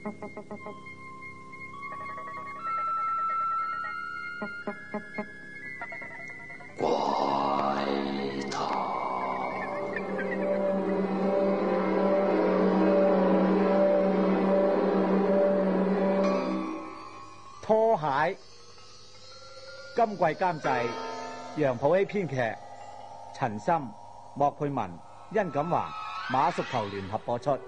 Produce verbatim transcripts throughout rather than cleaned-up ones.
怪談拖鞋。今季監製楊普希，編劇陳森、莫佩文、殷錦華、馬淑球聯合播出。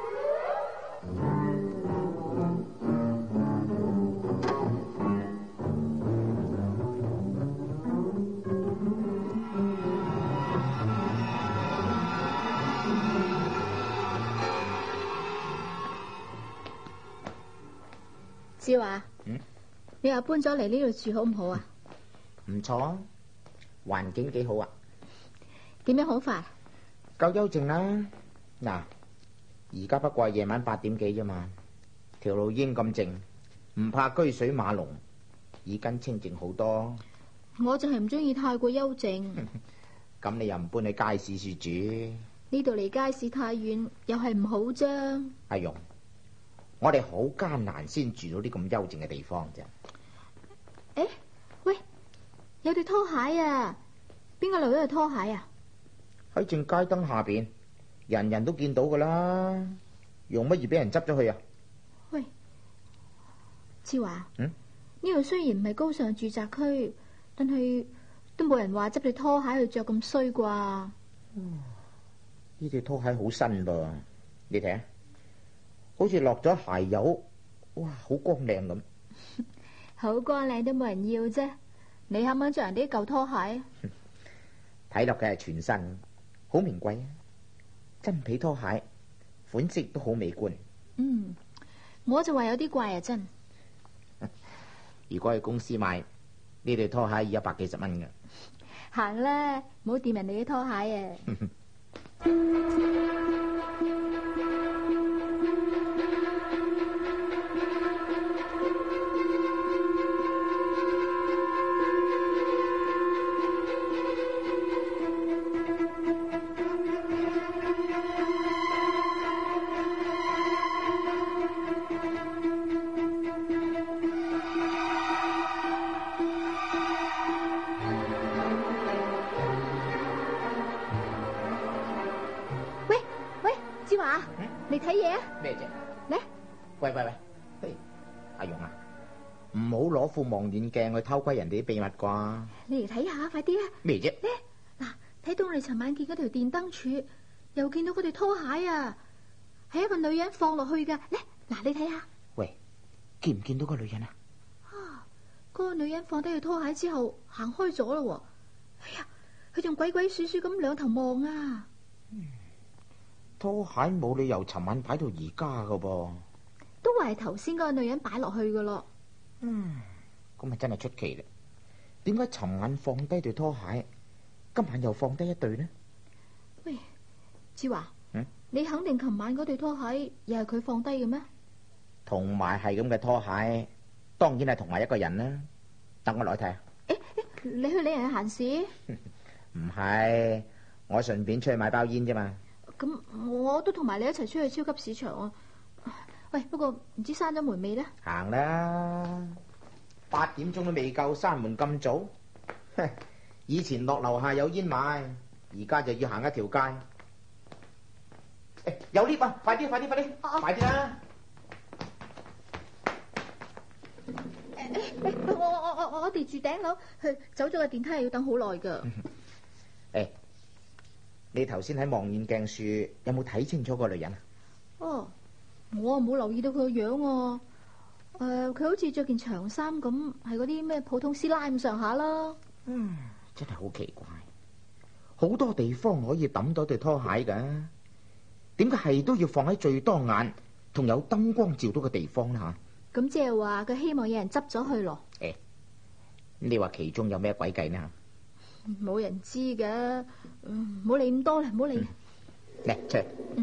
志華， 嗯， 你又搬咗嚟呢度住好唔好啊？ 唔錯啊，環境幾好啊。 點樣好快？ 夠幽靜啦。嗱，而家不過係夜晚八點幾啫嘛，條路已經咁靜，唔怕車水馬龍，已經清靜好多。 我就係唔中意太過幽靜。 咁你又唔搬去街市處住？ 呢度離街市太遠，又係唔好啫。 阿蓉，我哋好艱難先住到啲咁幽靜嘅地方啫。 誒，喂，有對拖鞋啊！邊個留咗對拖鞋啊？ 喺正街燈下邊，人人都見到噶啦，用乜嘢俾人執咗去啊？ 喂，志華， 嗯， 呢度雖然唔係高尚住宅區，但係都冇人話執對拖鞋去着咁衰啩。 嗯，呢對拖鞋好新噃，你睇下，好似落咗鞋油，哇，好光靚咁。 好光靚都冇人要啫，你肯唔肯着人哋啲舊拖鞋？ 睇落嘅係全新，好名貴啊！真皮拖鞋，款式都好美觀。 嗯，我就話有啲貴啊，真。 如果去公司買呢對拖鞋，要一百幾十蚊嘅。 行啦，唔好掂人哋啲拖鞋啊！你睇嘢啊？ 咩啫？ 嚟！ 喂喂喂，嘿，阿蓉啊，唔好攞副望遠鏡去偷窺人哋啲秘密啩！ 你嚟睇下，快啲啊！ 咩啫？ 咧，嗱，睇到我哋尋晚見嗰條電燈柱，又見到嗰對拖鞋啊，係一個女人放落去噶。咧，嗱，你睇下。 喂，見唔見到個女人啊？ 啊，嗰個女人放低對拖鞋之後行開咗咯。哎呀，佢仲鬼鬼祟祟咁兩頭望啊！ 嗯，拖鞋冇理由尋晚擺到而家噶噃， 都話係頭先嗰個女人擺落去噶咯。 嗯，咁咪真係出奇啦。點解尋晚放低對拖鞋，今晚又放低一對呢？ 喂，志華， 嗯， 你肯定尋晚嗰對拖鞋又係佢放低嘅咩？ 同埋係咁嘅拖鞋，當然係同埋一個人啦。等我落去睇下。 誒，你去理人嘅閒事？ 唔係，我順便出去買包煙啫嘛。 咁我都同埋你一齊出去超級市場啊！喂，不過唔知閂咗門未呢？ 行啦，八點鐘都未夠，閂門咁早。以前落樓下有煙買，而家就要行一條街。誒，有 lift 啊！快啲，快啲，快啲，啊、快啲啦！ 誒誒，我我我我我哋住頂樓，去走咗個電梯係要等好耐噶。 誒，你頭先喺望遠鏡處有冇睇清楚個女人啊？ 哦，我冇留意到佢個樣啊。誒、呃，佢好似着件長衫咁，係嗰啲咩普通師奶咁上下啦。 嗯，真係好奇怪，好多地方可以抌到對拖鞋噶，點解係都要放喺最多眼同有燈光照到嘅地方呢？吓， 咁即係話佢希望有人執咗去咯。 誒，你話其中有咩鬼計呢？ 冇人知嘅，唔好理咁多啦，唔好理。 嚟出嚟。嗯。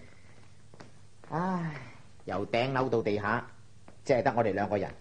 唉，由頂樓到地下，只係得我哋兩個人。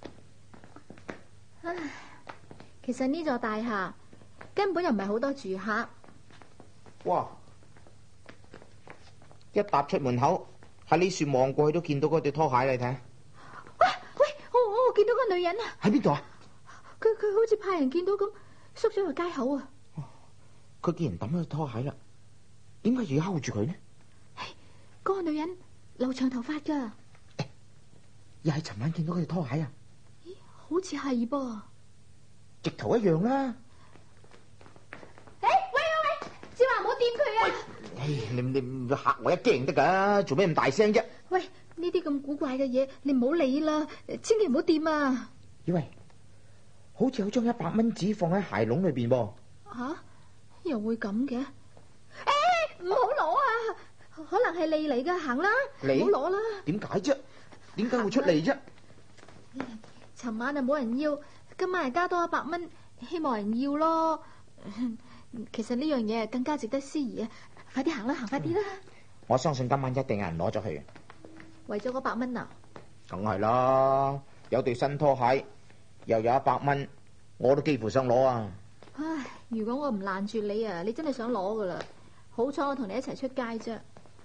唉，其實呢座大廈根本又唔係好多住客。 哇！一踏出門口喺呢樹望過去都見到嗰對拖鞋，你睇。 喂喂，我我見到個女人啊！ 喺邊度啊？ 佢佢好似派人見到咁，縮咗去街口啊！ 佢既然抌咗對拖鞋啦，點解要睺住佢呢？ 嗰個女人留長頭髮噶， 又係尋晚見到嗰對拖鞋啊？ 咦，好似係噃， 直頭一樣啦。 誒，喂喂喂，志華唔好掂佢啊！ 唉，你你唔嚇我一驚得噶，做咩咁大聲啫？ 喂，呢啲咁古怪嘅嘢，你唔好理啦，千祈唔好掂啊！ 以為好似有張一百蚊紙放喺鞋籠裏邊噃。 吓，又會咁嘅？誒，唔好攞啊！可能係利嚟噶，行啦，唔好攞啦。點解啫？點解會出嚟啫？ 尋晚啊冇人要，今晚係加多一百蚊，希望人要咯。其實呢樣嘢更加值得思議啊！快啲行啦，行快啲啦！ 我相信今晚一定有人攞咗去。 為咗嗰百蚊啊？ 梗係啦，有對新拖鞋，又有一百蚊，我都幾乎想攞啊！ 唉，如果我唔攔住你啊，你真係想攞噶啦。好彩我同你一齊出街啫。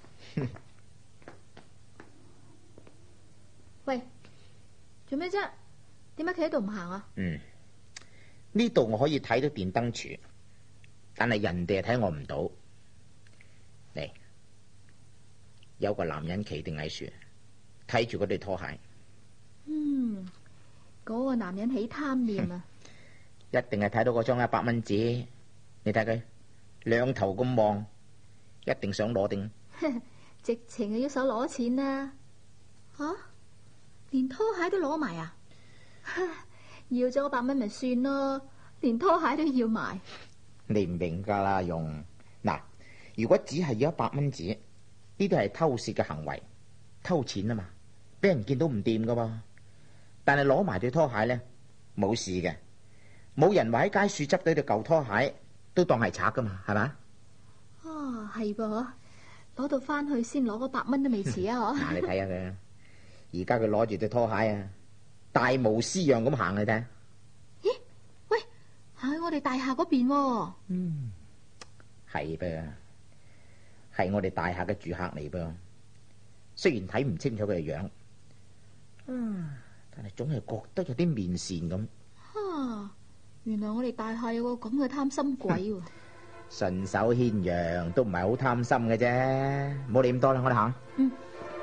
喂，做咩啫？點解企喺度唔行啊？ 嗯，呢度我可以睇到電燈柱，但係人哋睇我唔到。嚟，有個男人企定喺樹，睇住嗰對拖鞋。 嗯，嗰個男人起貪念啊！ 一定係睇到嗰張一百蚊紙，你睇佢兩頭咁望，一定想攞定。 直情係要手攞錢啊！吓、啊，連拖鞋都攞埋啊！要咗一百蚊咪算咯，連拖鞋都要埋。 你唔明噶啦，容嗱，如果只係要一百蚊紙，呢啲係偷竊嘅行為，偷錢啊嘛，俾人見到唔掂噶噃。但係攞埋對拖鞋咧，冇事嘅，冇人話喺街樹執到對舊拖鞋都當係賊噶嘛，係嘛？ 啊，係噃，攞到翻去先攞嗰百蚊都未遲啊！嗬， 嗱，你睇下佢，而家佢攞住對拖鞋啊，大模斯樣咁行，你睇。 咦？喂，行去我哋大廈嗰邊喎。 嗯，係噃，係我哋大廈嘅住客嚟噃。雖然睇唔清楚佢嘅樣，嗯，但係總係覺得有啲面善咁。 啊，原來我哋大廈有個咁嘅貪心鬼喎。 順手牽羊都唔係好貪心嘅啫，唔好理咁多啦，我哋行。嗯。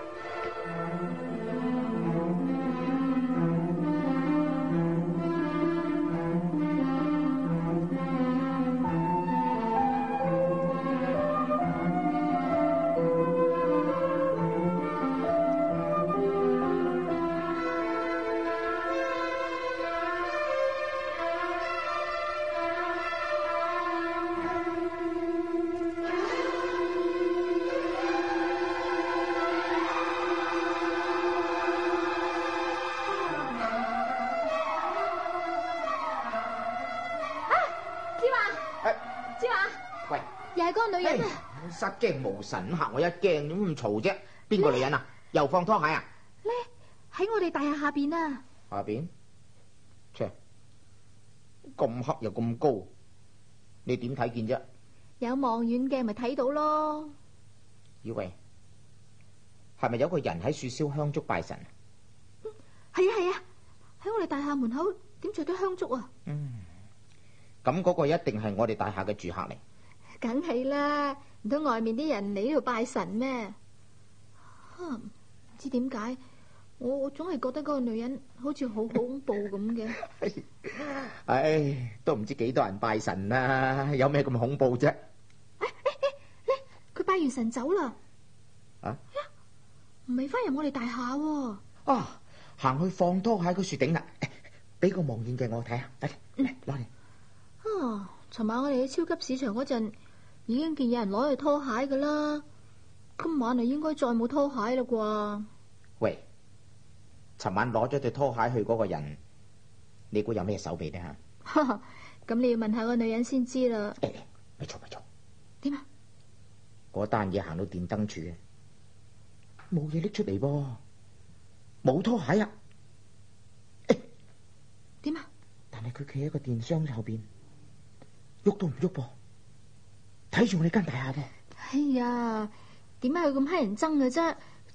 女人啊！ 失驚無神，嚇我一驚，點咁嘈啫？邊個女人啊？又放拖鞋啊？ 咧喺我哋大廈下邊啊！ 下邊？切，咁黑又咁高，你點睇見啫？ 有望遠鏡咪睇到咯。 以為係咪有個人喺樹燒香燭拜神？ 嗯，係啊係啊，喺我哋大廈門口點着啲香燭啊！ 嗯，咁嗰個一定係我哋大廈嘅住客嚟。 梗係啦，唔通外面啲人嚟呢度拜神咩？吓，唔知點解，我我總係覺得嗰個女人好似好恐怖咁嘅。 唉，都唔知幾多人拜神啦，有咩咁恐怖啫？ 誒誒誒，咧佢拜完神走啦。啊？唔係翻入我哋大廈喎。 啊，行去放拖鞋個樹頂啦，俾個望遠鏡我睇下，嚟嚟攞嚟。 啊，尋晚我哋喺超級市場嗰陣。已經見有人攞去拖鞋噶啦，今晚啊應該再冇拖鞋啦啩？喂， 尋晚攞咗對拖鞋去嗰個人，你估有咩手臂呢？ 吓？咁你要問下個女人先知啦。 誒，咪嘈咪嘈。 點啊？ 嗰單嘢行到電燈柱，冇嘢拎出嚟噃，冇拖鞋啊！誒， 點啊？ 但係佢企喺個電箱後邊，喐都唔喐噃。睇住我哋間大廈噃。 哎呀，點解佢咁乞人憎嘅啫？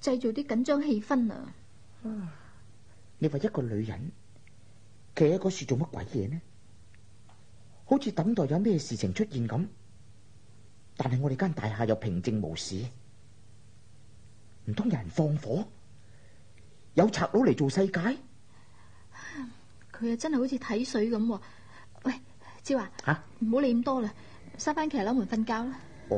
製造啲緊張氣氛啊！ 你話一個女人企喺嗰樹做乜鬼嘢呢？好似等待有咩事情出現咁，但係我哋間大廈又平靜無事，唔通有人放火？有賊佬嚟做世界？ 佢啊真係好似睇水咁。喂，朝華， 吓， 唔好理咁多啦，閂翻騎樓門瞓覺啦。 哦。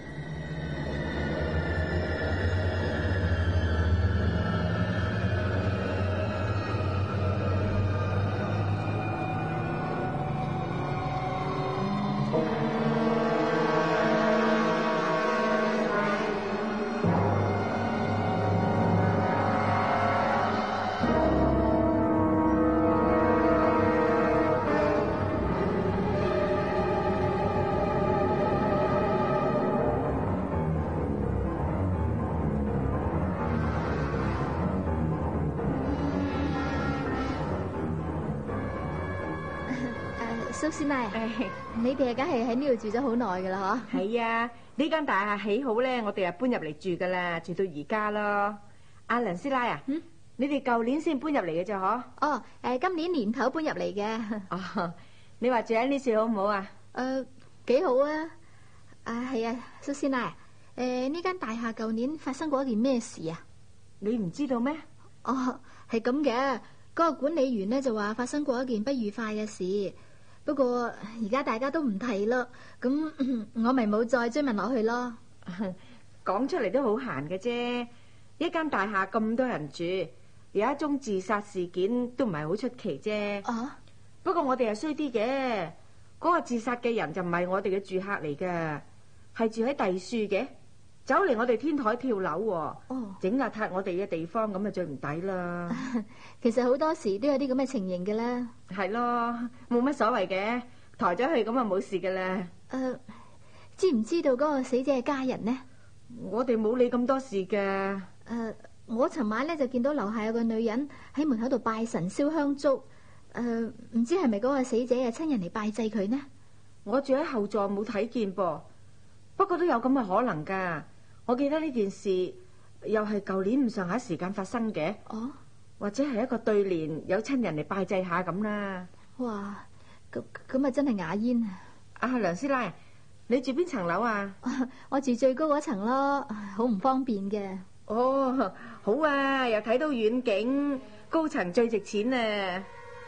蘇師奶，你哋梗係喺呢度住咗好耐噶啦，嗬？ 係啊，呢間大廈起好咧，我哋啊搬入嚟住噶啦，住到而家咯。阿梁師奶啊，嗯，你哋舊年先搬入嚟嘅啫，嗬？ 哦，誒，今年年頭搬入嚟嘅。 哦，你話住喺呢處好唔好啊？ 誒，幾好啊！啊，係啊，蘇師奶，誒，呢間大廈舊年發生過一件咩事啊？ 你唔知道咩？ 哦，係咁嘅，嗰個管理員呢就話發生過一件不愉快嘅事。不過而家大家都唔提咯，咁我咪冇再追問落去咯。 講出嚟都好閒嘅啫，一間大廈咁多人住，有一宗自殺事件都唔係好出奇啫。 啊！ 不過我哋係衰啲嘅，嗰個自殺嘅人就唔係我哋嘅住客嚟嘅，係住喺第樹嘅，走嚟我哋天台跳樓，哦，整邋遢我哋嘅地方，咁就最唔抵啦。 其實好多時都有啲咁嘅情形嘅啦。 係咯，冇乜所謂嘅，抬咗去咁就冇事嘅啦。 誒，知唔知道嗰個死者嘅家人呢？ 我哋冇理咁多事嘅。 誒，我尋晚咧就見到樓下有個女人喺門口度拜神燒香燭。誒，唔知係咪嗰個死者嘅親人嚟拜祭佢呢？ 我住喺後座冇睇見噃，不過都有咁嘅可能噶。我記得呢件事又係舊年咁上下時間發生嘅。哦，或者係一個對聯，有親人嚟拜祭下咁啦。 哇，咁咁啊真係雅煙啊！ 阿梁師奶，你住邊層樓啊？ 我住最高嗰層咯，好唔方便嘅。 哦，好啊，又睇到遠景，高層最值錢啊！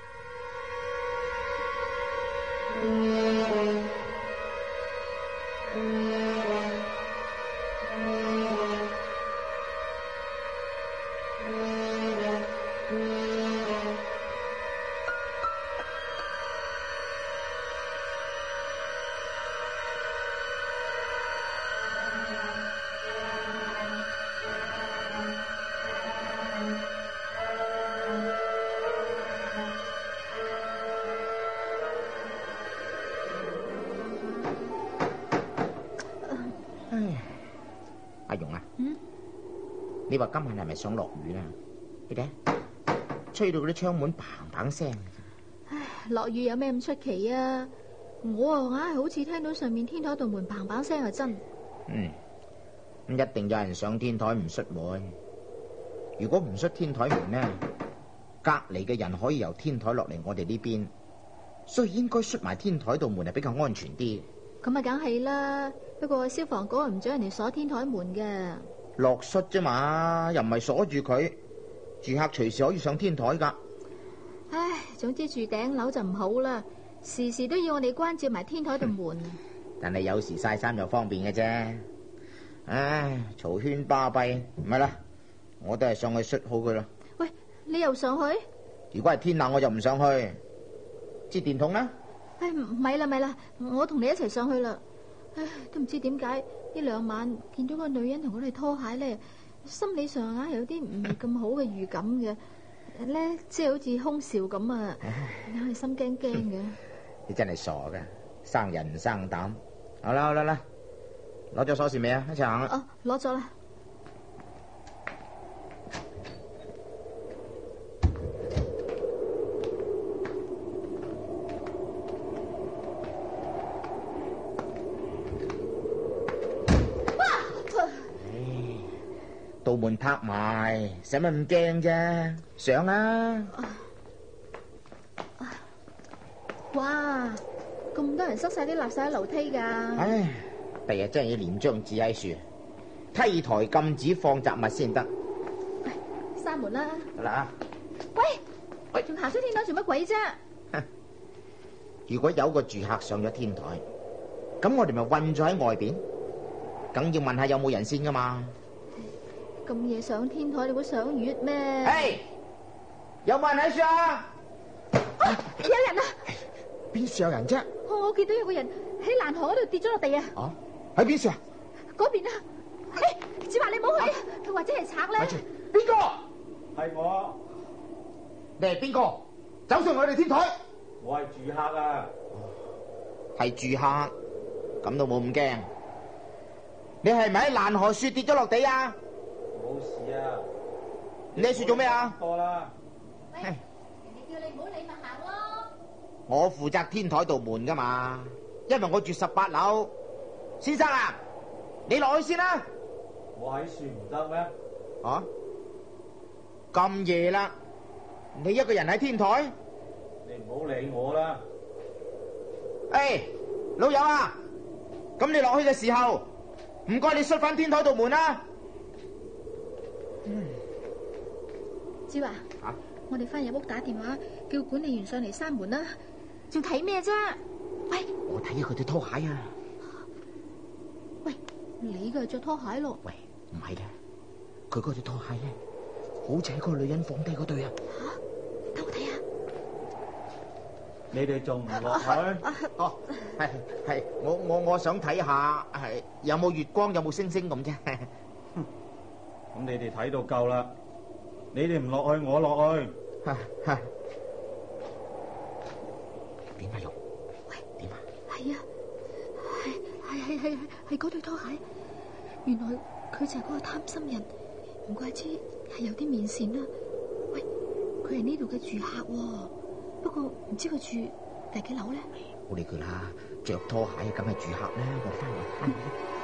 阿蓉啊，嗯，你話今晚係咪想落雨啊？你睇，吹到嗰啲窗門砰砰聲。 唉，落雨有咩咁出奇啊？我啊硬係好似聽到上面天台道門砰砰聲係真。 嗯，咁一定有人上天台唔閂門。如果唔閂天台門呢，隔籬嘅人可以由天台落嚟我哋呢邊，所以應該閂埋天台道門係比較安全啲。 咁啊，梗係啦。不過消防局唔准人哋鎖天台門嘅。 落閂啫嘛，又唔係鎖住佢，住客隨時可以上天台噶。 唉，總之住頂樓就唔好啦，時時都要我哋關照埋天台度門。 但係有時曬衫又方便嘅啫。唉，嘈喧巴閉，唔係啦，我都係上去閂好佢啦。 喂，你又上去？ 如果係天冷，我就唔上去。支電筒啦。 唉，咪啦咪啦，我同你一齊上去啦。唉，都唔知點解呢兩晚見到個女人同我哋拖鞋咧，心理上啊有啲唔係咁好嘅預感嘅咧，即係好似空少咁啊，你係心驚驚嘅。 你真係傻噶，生人唔生膽。好啦好啦啦，攞咗鎖匙未啊？一齊行啦。 哦，攞咗啦。 到道門拍埋，使乜咁驚啫？上啊！ 哇，咁多人塞晒啲垃圾喺樓梯噶。 唉，第日真係要連張紙喺樹，梯台禁止放雜物先得。 閂門啦！ 得啦。 喂喂，仲行出天台做乜鬼啫？ 如果有個住客上咗天台，咁我哋咪困咗喺外邊，梗要問下有冇人先噶嘛。 咁夜上天台，你會賞月咩？ 嘿，有冇人喺樹啊？ 有人啊！ 邊處有人啫？ 我我見到有個人喺欄河嗰度跌咗落地啊！ 啊，喺邊處啊？ 嗰邊啊！誒，子華你唔好去啊！佢或者係賊咧。 咪住，邊個？ 係我， 你係邊個？走上我哋天台。 我係住客啊。 係住客，咁都冇咁驚。你係咪喺欄河樹跌咗落地啊？ 冇事啊。 你喺樹做咩啊？ 多啦。 喂，人哋叫你唔好理咪行咯。 我負責天台道門噶嘛，因為我住十八樓。先生啊，你落去先啦。 我喺樹唔得咩？ 啊？咁夜啦，你一個人喺天台？ 你唔好理我啦。 誒，老友啊，咁你落去嘅時候，唔該你閂翻天台道門啦。嗯。 子華， 啊？ 我哋翻入屋打電話，叫管理員上嚟閂門啦。仲睇咩啫？喂， 我睇下佢對拖鞋啊。 喂，你嘅係着拖鞋咯？ 喂，唔係嘅，佢嗰對拖鞋咧，好似係個女人放低嗰對啊。 吓，等我睇下。 你哋仲唔落去？ 哦，係係，我我我想睇下係有冇月光，有冇星星咁啫。 咁你哋睇到夠啦，你哋唔落去，我落去。 點啊，玉？喂，點啊？ 係啊，係係係係係嗰對拖鞋，原來佢就係嗰個貪心人，唔怪之係有啲面善啦。喂，佢係呢度嘅住客喎，不過唔知佢住第幾樓咧？ 冇理佢啦，着拖鞋梗係住客啦，我翻嚟翻嚟。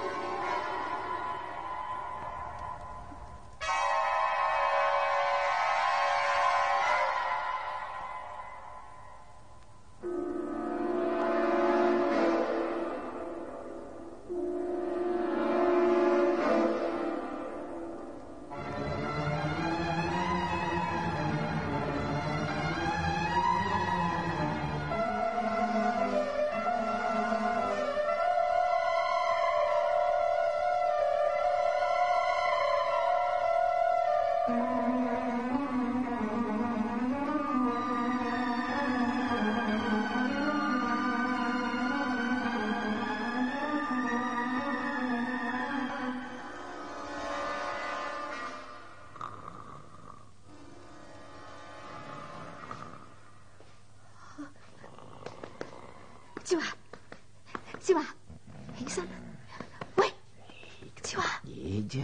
志華，志華，起身！喂，志華， 嘢啫。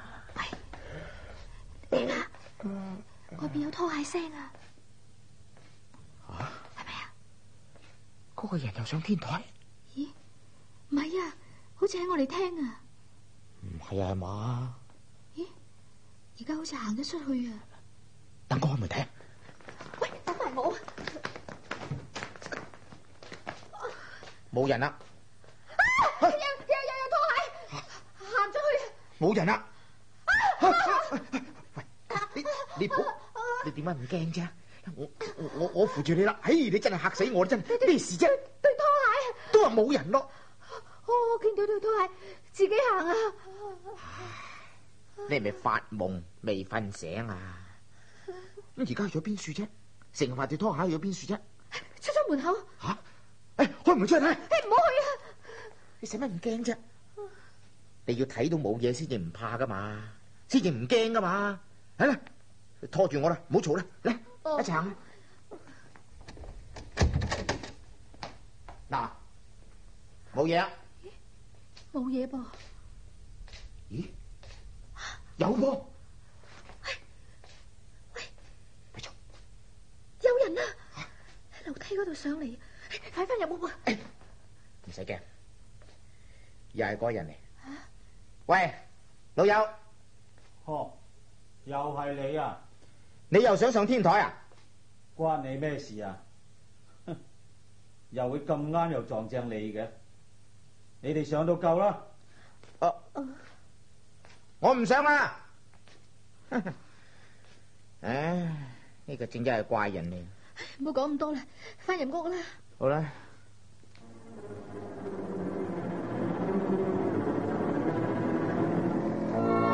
喂，聽下，外邊有拖鞋聲啊！ 吓？ 係咪啊？ 嗰個人又上天台？ 咦，唔係啊，好似喺我哋廳啊！ 唔係啊嘛？ 咦，而家好似行咗出去啊！ 等我開門睇。 喂，等埋我。 冇人啦！ 啊！有有有有拖鞋行咗去啊！ 冇人啦！喂，你你唔好，你點解唔驚啫？我我我扶住你啦！嘿，你真係嚇死我啦！真係咩事啫？ 對拖鞋都話冇人咯。 我見到對拖鞋自己行啊！ 你係咪發夢未瞓醒啊？咁而家去咗邊處啫？成日話對拖鞋去咗邊處啫？ 出咗門口。 吓！誒，開門出去睇。誒， 唔好去啊！ 你使乜咁驚啫？你要睇到冇嘢先至唔怕噶嘛，先至唔驚噶嘛。嚟啦，拖住我啦，唔好嘈啦，嚟一齊行。嗱，冇嘢啊？ 冇嘢噃。 咦？有噃？ 喂喂， 咪嘈！ 有人啊！喺樓梯嗰度上嚟。快翻入屋啊！ 唔使驚，又係嗰人嚟。喂，老友， 呵，又係你啊！ 你又想上天台啊？ 關你咩事啊？哼，又會咁啱又撞正你嘅，你哋上到夠啦。 啊啊、我唔上啦。唉，呢、這個正真係怪人嚟。 唔好講咁多啦，翻入屋啦。 好啦。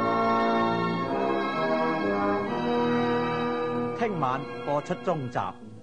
聽晚播出中集。